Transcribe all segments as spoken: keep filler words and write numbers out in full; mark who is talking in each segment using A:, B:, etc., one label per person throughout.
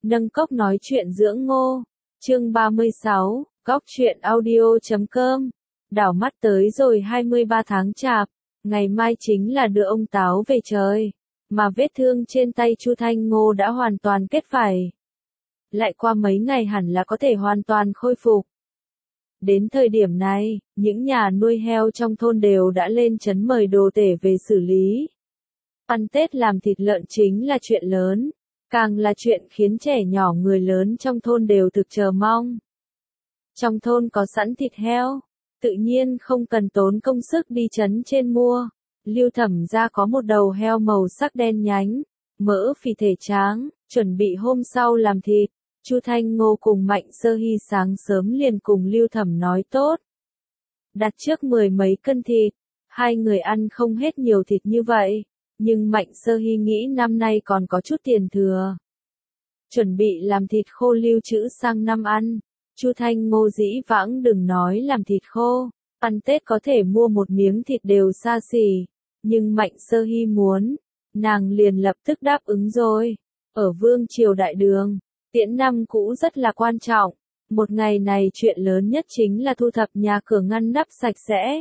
A: Nâng cốc nói chuyện dưỡng ngô. Chương ba mươi sáu, góc truyện audio chấm com. Đảo mắt tới rồi hai mươi ba tháng chạp, ngày mai chính là đưa ông Táo về trời, mà vết thương trên tay Chu Thanh Ngô đã hoàn toàn kết vảy. Lại qua mấy ngày hẳn là có thể hoàn toàn khôi phục. Đến thời điểm này, những nhà nuôi heo trong thôn đều đã lên trấn mời đồ tể về xử lý. Ăn Tết làm thịt lợn chính là chuyện lớn, càng là chuyện khiến trẻ nhỏ người lớn trong thôn đều thực chờ mong. Trong thôn có sẵn thịt heo, tự nhiên không cần tốn công sức đi trấn trên mua. Lưu Thẩm gia có một đầu heo màu sắc đen nhánh, mỡ phì thể tráng, chuẩn bị hôm sau làm thịt. Chu Thanh Ngô cùng Mạnh Sơ Hy sáng sớm liền cùng Lưu Thẩm nói tốt. Đặt trước mười mấy cân thịt, hai người ăn không hết nhiều thịt như vậy, nhưng Mạnh Sơ Hy nghĩ năm nay còn có chút tiền thừa. Chuẩn bị làm thịt khô lưu trữ sang năm ăn. Chu Thanh Ngô dĩ vãng đừng nói làm thịt khô, ăn Tết có thể mua một miếng thịt đều xa xỉ, nhưng Mạnh Sơ Hy muốn, nàng liền lập tức đáp ứng rồi. Ở Vương Triều Đại Đường, tiễn năm cũ rất là quan trọng, một ngày này chuyện lớn nhất chính là thu thập nhà cửa ngăn nắp sạch sẽ.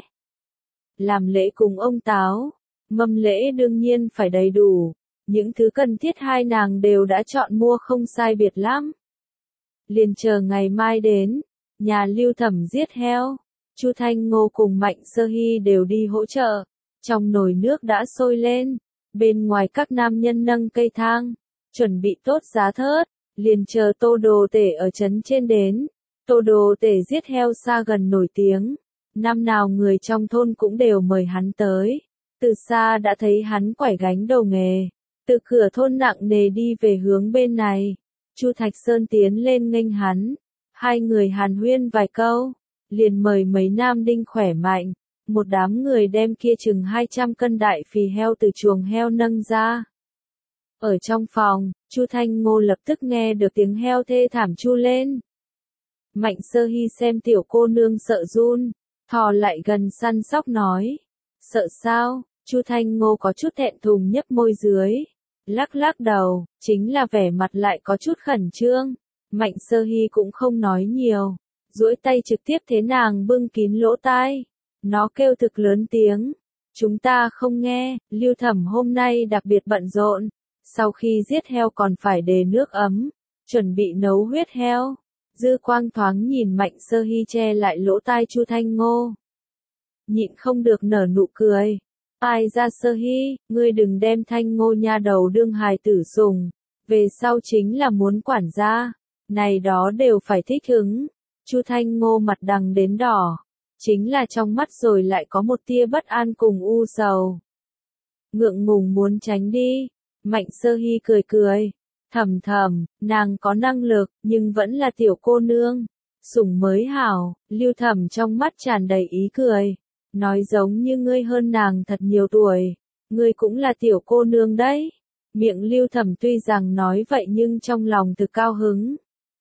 A: Làm lễ cùng ông Táo, mâm lễ đương nhiên phải đầy đủ, những thứ cần thiết hai nàng đều đã chọn mua không sai biệt lắm. Liền chờ ngày mai đến, nhà Lưu Thẩm giết heo, Chu Thanh Ngô cùng Mạnh Sơ Hy đều đi hỗ trợ, trong nồi nước đã sôi lên, bên ngoài các nam nhân nâng cây thang, chuẩn bị tốt giá thớt, liền chờ Tô Đồ Tể ở trấn trên đến. Tô Đồ Tể giết heo xa gần nổi tiếng, năm nào người trong thôn cũng đều mời hắn tới, từ xa đã thấy hắn quải gánh đầu nghề, từ cửa thôn nặng nề đi về hướng bên này. Chu Thạch Sơn tiến lên nghênh hắn, hai người hàn huyên vài câu, liền mời mấy nam đinh khỏe mạnh, một đám người đem kia chừng hai trăm cân đại phì heo từ chuồng heo nâng ra. Ở trong phòng, Chu Thanh Ngô lập tức nghe được tiếng heo thê thảm chu lên. Mạnh Sơ Hy xem tiểu cô nương sợ run, thò lại gần săn sóc nói, sợ sao? Chu Thanh Ngô có chút thẹn thùng nhấp môi dưới. Lắc lắc đầu, chính là vẻ mặt lại có chút khẩn trương. Mạnh Sơ Hy cũng không nói nhiều, duỗi tay trực tiếp thế nàng bưng kín lỗ tai. Nó kêu thực lớn tiếng, chúng ta không nghe. Lưu Thẩm hôm nay đặc biệt bận rộn, sau khi giết heo còn phải đề nước ấm, chuẩn bị nấu huyết heo. Dư Quang thoáng nhìn Mạnh Sơ Hy che lại lỗ tai Chu Thanh Ngô, nhịn không được nở nụ cười. Ai ra Sơ Hy, ngươi đừng đem Thanh Ngô nha đầu đương hài tử sùng, về sau chính là muốn quản gia, này đó đều phải thích ứng. Chu Thanh Ngô mặt đằng đến đỏ, chính là trong mắt rồi lại có một tia bất an cùng u sầu. Ngượng ngùng muốn tránh đi. Mạnh Sơ Hy cười cười, thầm thầm, nàng có năng lực, nhưng vẫn là tiểu cô nương, sủng mới hảo. Lưu Thẩm trong mắt tràn đầy ý cười, nói giống như ngươi hơn nàng thật nhiều tuổi, ngươi cũng là tiểu cô nương đấy. Miệng Lưu Thẩm tuy rằng nói vậy nhưng trong lòng thực cao hứng.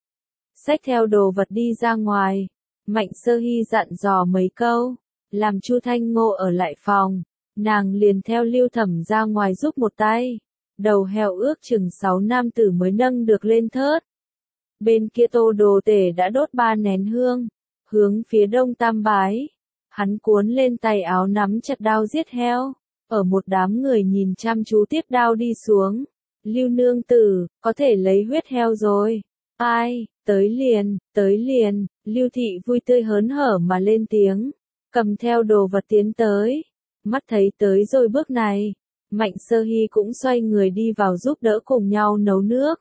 A: Xách theo đồ vật đi ra ngoài, Mạnh Sơ Hy dặn dò mấy câu, làm Chu Thanh Ngô ở lại phòng, nàng liền theo Lưu Thẩm ra ngoài giúp một tay. Đầu heo ước chừng sáu nam tử mới nâng được lên thớt. Bên kia Tô Đồ Tể đã đốt ba nén hương, hướng phía đông tam bái. Hắn cuốn lên tay áo nắm chặt đao giết heo, ở một đám người nhìn chăm chú tiếp đao đi xuống. Lưu nương tử, có thể lấy huyết heo rồi. Ai, tới liền, tới liền. Lưu thị vui tươi hớn hở mà lên tiếng, cầm theo đồ vật tiến tới. Mắt thấy tới rồi bước này, Mạnh Sơ Hy cũng xoay người đi vào giúp đỡ cùng nhau nấu nước.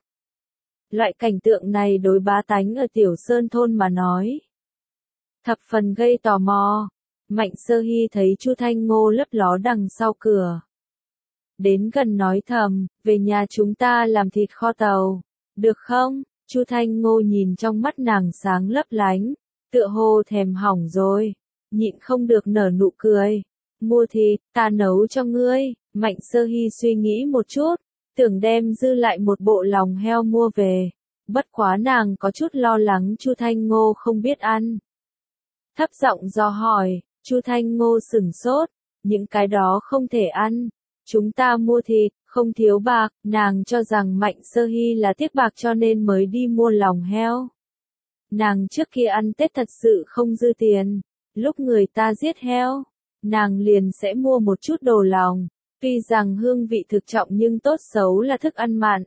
A: Loại cảnh tượng này đối bá tánh ở Tiểu Sơn thôn mà nói, thập phần gây tò mò. Mạnh Sơ Hy thấy Chu Thanh Ngô lấp ló đằng sau cửa, đến gần nói thầm, về nhà chúng ta làm thịt kho tàu, được không? Chu Thanh Ngô nhìn trong mắt nàng sáng lấp lánh, tựa hồ thèm hỏng rồi, nhịn không được nở nụ cười. Mua thịt, ta nấu cho ngươi. Mạnh Sơ Hy suy nghĩ một chút, tưởng đem dư lại một bộ lòng heo mua về, bất quá nàng có chút lo lắng Chu Thanh Ngô không biết ăn. Thấp giọng dò hỏi, Chu Thanh Ngô sửng sốt, những cái đó không thể ăn, chúng ta mua thịt, không thiếu bạc, nàng cho rằng Mạnh Sơ Hy là tiếc bạc cho nên mới đi mua lòng heo. Nàng trước kia ăn Tết thật sự không dư tiền, lúc người ta giết heo, nàng liền sẽ mua một chút đồ lòng, tuy rằng hương vị thực trọng nhưng tốt xấu là thức ăn mặn.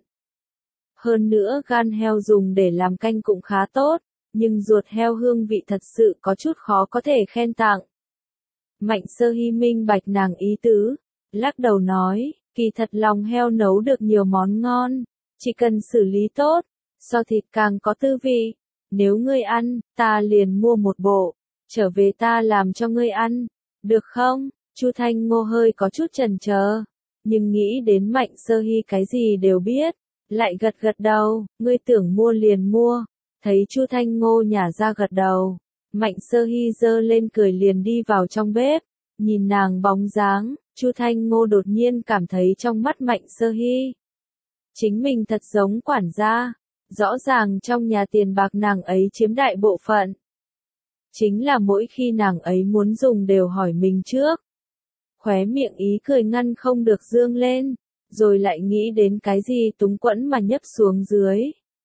A: Hơn nữa gan heo dùng để làm canh cũng khá tốt, nhưng ruột heo hương vị thật sự có chút khó có thể khen tặng. Mạnh Sơ Hy minh bạch nàng ý tứ, lắc đầu nói, kỳ thật lòng heo nấu được nhiều món ngon, chỉ cần xử lý tốt, so thịt càng có tư vị. Nếu ngươi ăn, ta liền mua một bộ, trở về ta làm cho ngươi ăn, được không? Chu Thanh Ngô hơi có chút chần chờ, nhưng nghĩ đến Mạnh Sơ Hy cái gì đều biết, lại gật gật đầu, ngươi tưởng mua liền mua. Thấy Chu Thanh Ngô nhả ra gật đầu, Mạnh Sơ Hy giơ lên cười liền đi vào trong bếp, nhìn nàng bóng dáng, Chu Thanh Ngô đột nhiên cảm thấy trong mắt Mạnh Sơ Hy, chính mình thật giống quản gia. Rõ ràng trong nhà tiền bạc nàng ấy chiếm đại bộ phận. Chính là mỗi khi nàng ấy muốn dùng đều hỏi mình trước. Khóe miệng ý cười ngăn không được dương lên, rồi lại nghĩ đến cái gì túng quẫn mà nhấp xuống dưới.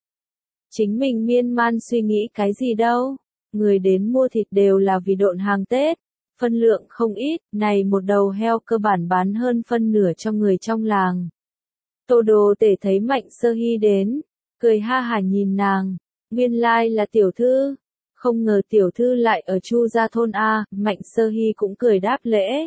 A: Chính mình miên man suy nghĩ cái gì đâu, người đến mua thịt đều là vì độn hàng Tết, phân lượng không ít, này một đầu heo cơ bản bán hơn phân nửa cho người trong làng. Tô Đồ Tể thấy Mạnh Sơ Hy đến, cười ha hả nhìn nàng, nguyên lai là tiểu thư, không ngờ tiểu thư lại ở Chu gia thôn A, Mạnh Sơ Hy cũng cười đáp lễ.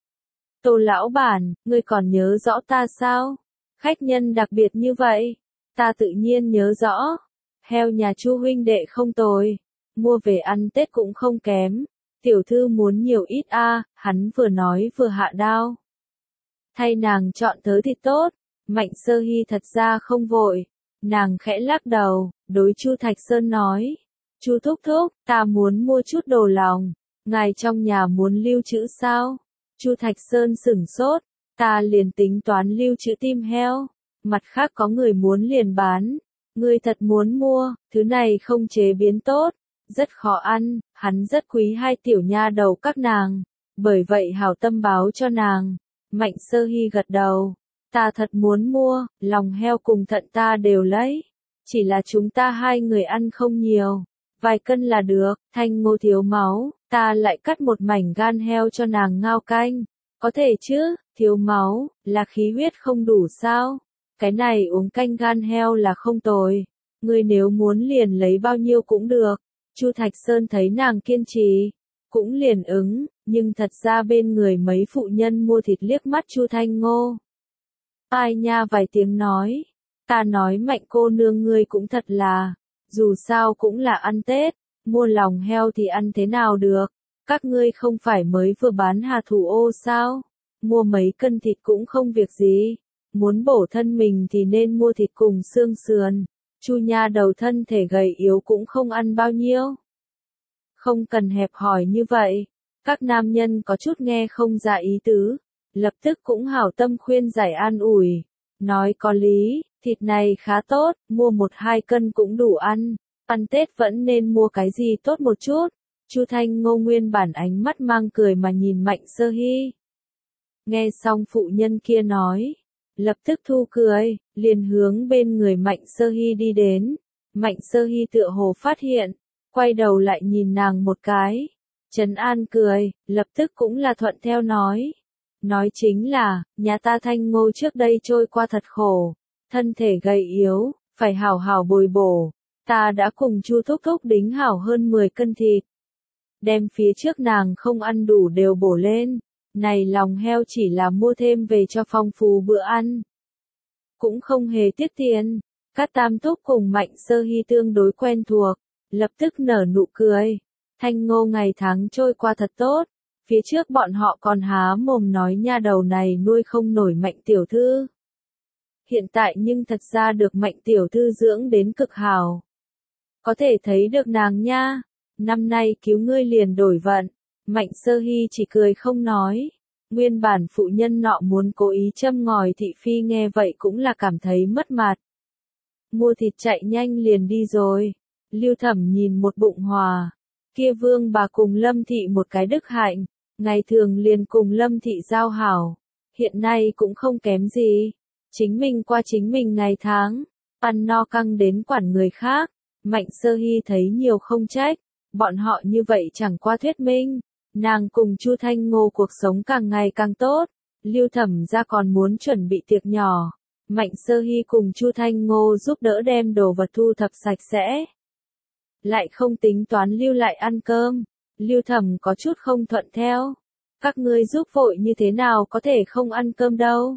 A: Tô lão bản, ngươi còn nhớ rõ ta sao? Khách nhân đặc biệt như vậy, ta tự nhiên nhớ rõ. Heo nhà Chu huynh đệ không tồi, mua về ăn Tết cũng không kém. Tiểu thư muốn nhiều ít a, hắn vừa nói vừa hạ đao. Thay nàng chọn thớ thịt tốt, Mạnh Sơ Hy thật ra không vội. Nàng khẽ lắc đầu, đối Chu Thạch Sơn nói, Chu thúc thúc, ta muốn mua chút đồ lòng, ngài trong nhà muốn lưu trữ sao? Chu Thạch Sơn sửng sốt, ta liền tính toán lưu trữ tim heo, mặt khác có người muốn liền bán, ngươi thật muốn mua, thứ này không chế biến tốt, rất khó ăn, hắn rất quý hai tiểu nha đầu các nàng, bởi vậy hảo tâm báo cho nàng. Mạnh Sơ Hy gật đầu. Ta thật muốn mua, lòng heo cùng thận ta đều lấy. Chỉ là chúng ta hai người ăn không nhiều. Vài cân là được, Thanh Ngô thiếu máu, ta lại cắt một mảnh gan heo cho nàng ngao canh. Có thể chứ, thiếu máu, là khí huyết không đủ sao? Cái này uống canh gan heo là không tồi. Ngươi nếu muốn liền lấy bao nhiêu cũng được. Chu Thạch Sơn thấy nàng kiên trì, cũng liền ứng, nhưng thật ra bên người mấy phụ nhân mua thịt liếc mắt Chu Thanh Ngô. Ai nha vài tiếng nói, ta nói Mạnh cô nương ngươi cũng thật là, dù sao cũng là ăn Tết, mua lòng heo thì ăn thế nào được, các ngươi không phải mới vừa bán hà thủ ô sao, mua mấy cân thịt cũng không việc gì, muốn bổ thân mình thì nên mua thịt cùng xương sườn, Chu nha đầu thân thể gầy yếu cũng không ăn bao nhiêu. Không cần hẹp hòi như vậy, các nam nhân có chút nghe không ra ý tứ. Lập tức cũng hảo tâm khuyên giải an ủi, nói có lý, thịt này khá tốt, mua một hai cân cũng đủ ăn, ăn Tết vẫn nên mua cái gì tốt một chút. Chu Thanh Ngô nguyên bản ánh mắt mang cười mà nhìn Mạnh Sơ Hy. Nghe xong phụ nhân kia nói, lập tức thu cười, liền hướng bên người Mạnh Sơ Hy đi đến. Mạnh Sơ Hy tựa hồ phát hiện, quay đầu lại nhìn nàng một cái, trấn an cười, lập tức cũng là thuận theo nói. Nói chính là, nhà ta Thanh Ngô trước đây trôi qua thật khổ, thân thể gầy yếu, phải hảo hảo bồi bổ, ta đã cùng Chu thúc thúc đính hảo hơn mười cân thịt. Đem phía trước nàng không ăn đủ đều bổ lên, này lòng heo chỉ là mua thêm về cho phong phú bữa ăn. Cũng không hề tiếc tiền, các tam thúc cùng Mạnh Sơ Hy tương đối quen thuộc, lập tức nở nụ cười, Thanh Ngô ngày tháng trôi qua thật tốt. Phía trước bọn họ còn há mồm nói nha đầu này nuôi không nổi Mạnh tiểu thư. Hiện tại nhưng thật ra được Mạnh tiểu thư dưỡng đến cực hảo. Có thể thấy được nàng nha, năm nay cứu ngươi liền đổi vận. Mạnh Sơ Hy chỉ cười không nói. Nguyên bản phụ nhân nọ muốn cố ý châm ngòi thị phi nghe vậy cũng là cảm thấy mất mặt. Mua thịt chạy nhanh liền đi rồi. Lưu Thẩm nhìn một bụng hòa. Kia vương bà cùng Lâm thị một cái đức hạnh. Ngày thường liền cùng Lâm thị giao hảo, hiện nay cũng không kém gì, Chính mình qua chính mình ngày tháng, ăn no căng đến quản người khác. Mạnh Sơ Hy thấy nhiều không trách, bọn họ như vậy chẳng qua thuyết minh. Nàng cùng Chu Thanh Ngô cuộc sống càng ngày càng tốt, Lưu Thẩm gia còn muốn chuẩn bị tiệc nhỏ. Mạnh Sơ Hy cùng Chu Thanh Ngô giúp đỡ đem đồ vật thu thập sạch sẽ. Lại không tính toán lưu lại ăn cơm, Lưu Thẩm có chút không thuận theo. Các ngươi giúp vội như thế nào có thể không ăn cơm đâu.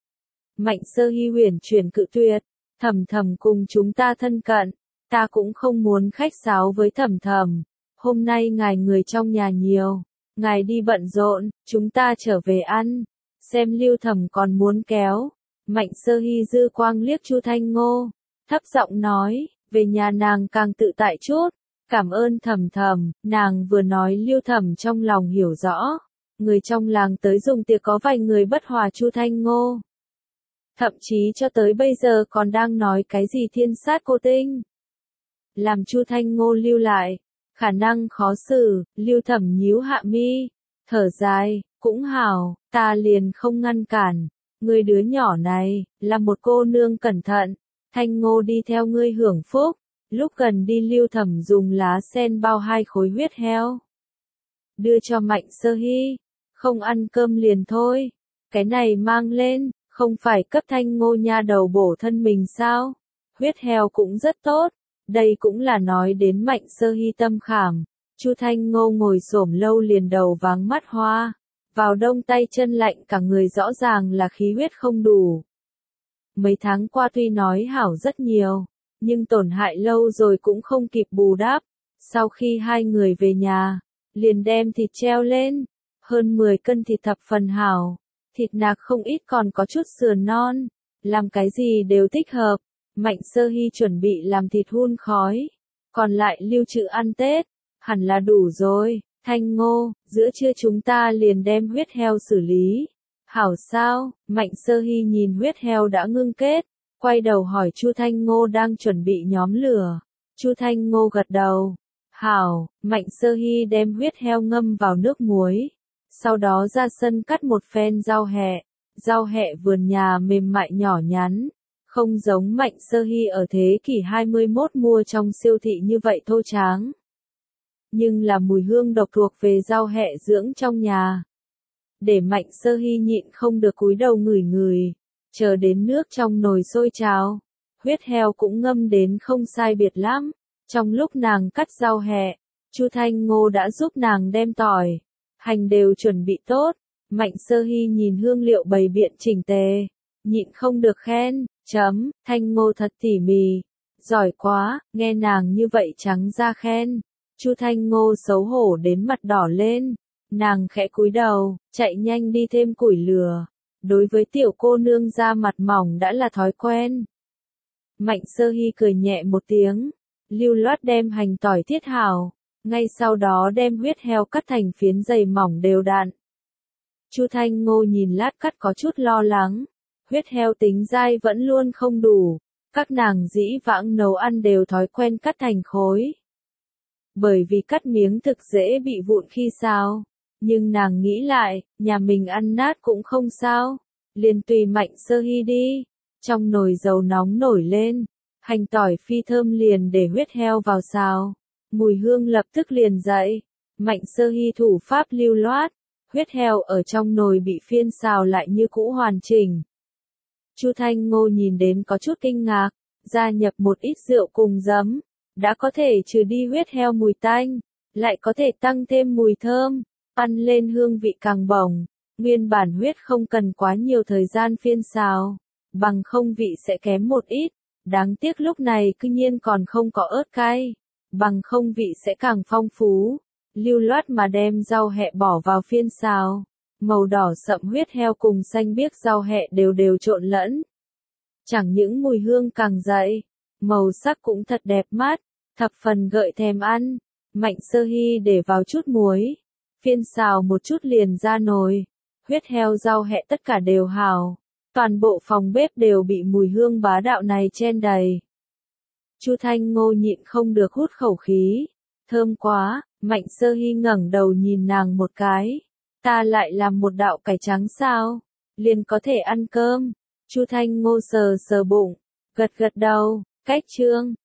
A: Mạnh Sơ Hy huyền chuyển cự tuyệt, Thẩm Thẩm cùng chúng ta thân cận, ta cũng không muốn khách sáo với Thẩm Thẩm. Hôm nay ngài người trong nhà nhiều, ngài đi bận rộn, chúng ta trở về ăn. Xem Lưu Thẩm còn muốn kéo. Mạnh Sơ Hy dư quang liếc Chu Thanh Ngô, thấp giọng nói, về nhà nàng càng tự tại chút. Cảm ơn Thẩm Thẩm. Nàng vừa nói Lưu Thẩm trong lòng hiểu rõ. Người trong làng tới dùng tiệc có vài người bất hòa Chu Thanh Ngô. Thậm chí cho tới bây giờ còn đang nói cái gì thiên sát cô tinh. Làm Chu Thanh Ngô lưu lại, khả năng khó xử. Lưu Thẩm nhíu hạ mi, thở dài, cũng hảo, ta liền không ngăn cản. Người đứa nhỏ này, là một cô nương cẩn thận, Thanh Ngô đi theo ngươi hưởng phúc. Lúc gần đi Lưu Thẩm dùng lá sen bao hai khối huyết heo, đưa cho Mạnh Sơ Hy. Không ăn cơm liền thôi, cái này mang lên, không phải cấp Thanh Ngô nha đầu bổ thân mình sao? Huyết heo cũng rất tốt, đây cũng là nói đến Mạnh Sơ Hy tâm khảm. Chu Thanh Ngô ngồi xổm lâu liền đầu váng mắt hoa, vào đông tay chân lạnh cả người rõ ràng là khí huyết không đủ. Mấy tháng qua tuy nói hảo rất nhiều, nhưng tổn hại lâu rồi cũng không kịp bù đắp. Sau khi hai người về nhà, liền đem thịt treo lên, hơn mười cân thịt thập phần hảo, thịt nạc không ít còn có chút sườn non, làm cái gì đều thích hợp. Mạnh Sơ Hy chuẩn bị làm thịt hun khói, còn lại lưu trữ ăn Tết, hẳn là đủ rồi. Thanh Ngô, giữa trưa chúng ta liền đem huyết heo xử lý. Hảo sao? Mạnh Sơ Hy nhìn huyết heo đã ngưng kết, quay đầu hỏi Chu Thanh Ngô đang chuẩn bị nhóm lửa. Chu Thanh Ngô gật đầu. Hảo. Mạnh Sơ Hy đem huyết heo ngâm vào nước muối, sau đó ra sân cắt một phen rau hẹ. Rau hẹ vườn nhà mềm mại nhỏ nhắn, không giống Mạnh Sơ Hy ở thế kỷ hai mươi mốt mua trong siêu thị như vậy thô tráng. Nhưng là mùi hương độc thuộc về rau hẹ dưỡng trong nhà. Để Mạnh Sơ Hy nhịn không được cúi đầu ngửi ngửi, chờ đến nước trong nồi sôi trào, huyết heo cũng ngâm đến không sai biệt lắm. Trong lúc nàng cắt rau hẹ, Chu Thanh Ngô đã giúp nàng đem tỏi, hành đều chuẩn bị tốt. Mạnh Sơ Hy nhìn hương liệu bày biện chỉnh tề, nhịn không được khen, chấm, Thanh Ngô thật tỉ mỉ, giỏi quá. Nghe nàng như vậy trắng ra khen, Chu Thanh Ngô xấu hổ đến mặt đỏ lên. Nàng khẽ cúi đầu, chạy nhanh đi thêm củi lửa. Đối với tiểu cô nương da mặt mỏng đã là thói quen. Mạnh Sơ Hy cười nhẹ một tiếng, lưu loát đem hành tỏi thiết hảo, ngay sau đó đem huyết heo cắt thành phiến dày mỏng đều đặn. Chu Thanh Ngô nhìn lát cắt có chút lo lắng, huyết heo tính dai vẫn luôn không đủ, các nàng dĩ vãng nấu ăn đều thói quen cắt thành khối. Bởi vì cắt miếng thực dễ bị vụn khi sao, nhưng nàng nghĩ lại, nhà mình ăn nát cũng không sao, liền tùy Mạnh Sơ Hy đi. Trong nồi dầu nóng nổi lên, hành tỏi phi thơm liền để huyết heo vào xào, mùi hương lập tức liền dậy. Mạnh Sơ Hy thủ pháp lưu loát, huyết heo ở trong nồi bị phiên xào lại như cũ hoàn chỉnh. Chu Thanh Ngô nhìn đến có chút kinh ngạc, gia nhập một ít rượu cùng giấm, đã có thể trừ đi huyết heo mùi tanh, lại có thể tăng thêm mùi thơm, ăn lên hương vị càng bổng. Nguyên bản huyết không cần quá nhiều thời gian phiên xào, bằng không vị sẽ kém một ít. Đáng tiếc lúc này cư nhiên còn không có ớt cay, bằng không vị sẽ càng phong phú. Lưu loát mà đem rau hẹ bỏ vào phiên xào, màu đỏ sậm huyết heo cùng xanh biếc rau hẹ đều đều trộn lẫn. Chẳng những mùi hương càng dậy, màu sắc cũng thật đẹp mắt, thập phần gợi thèm ăn. Mạnh Sơ Hy để vào chút muối, phiên xào một chút liền ra nồi, huyết heo rau hẹ tất cả đều hảo. Toàn bộ phòng bếp đều bị mùi hương bá đạo này chen đầy. Chu Thanh Ngô nhịn không được hút khẩu khí. Thơm quá. Mạnh Sơ Hy ngẩng đầu nhìn nàng một cái. Ta lại làm một đạo cải trắng sao? Liền có thể ăn cơm. Chu Thanh Ngô sờ sờ bụng, gật gật đầu, cách chương.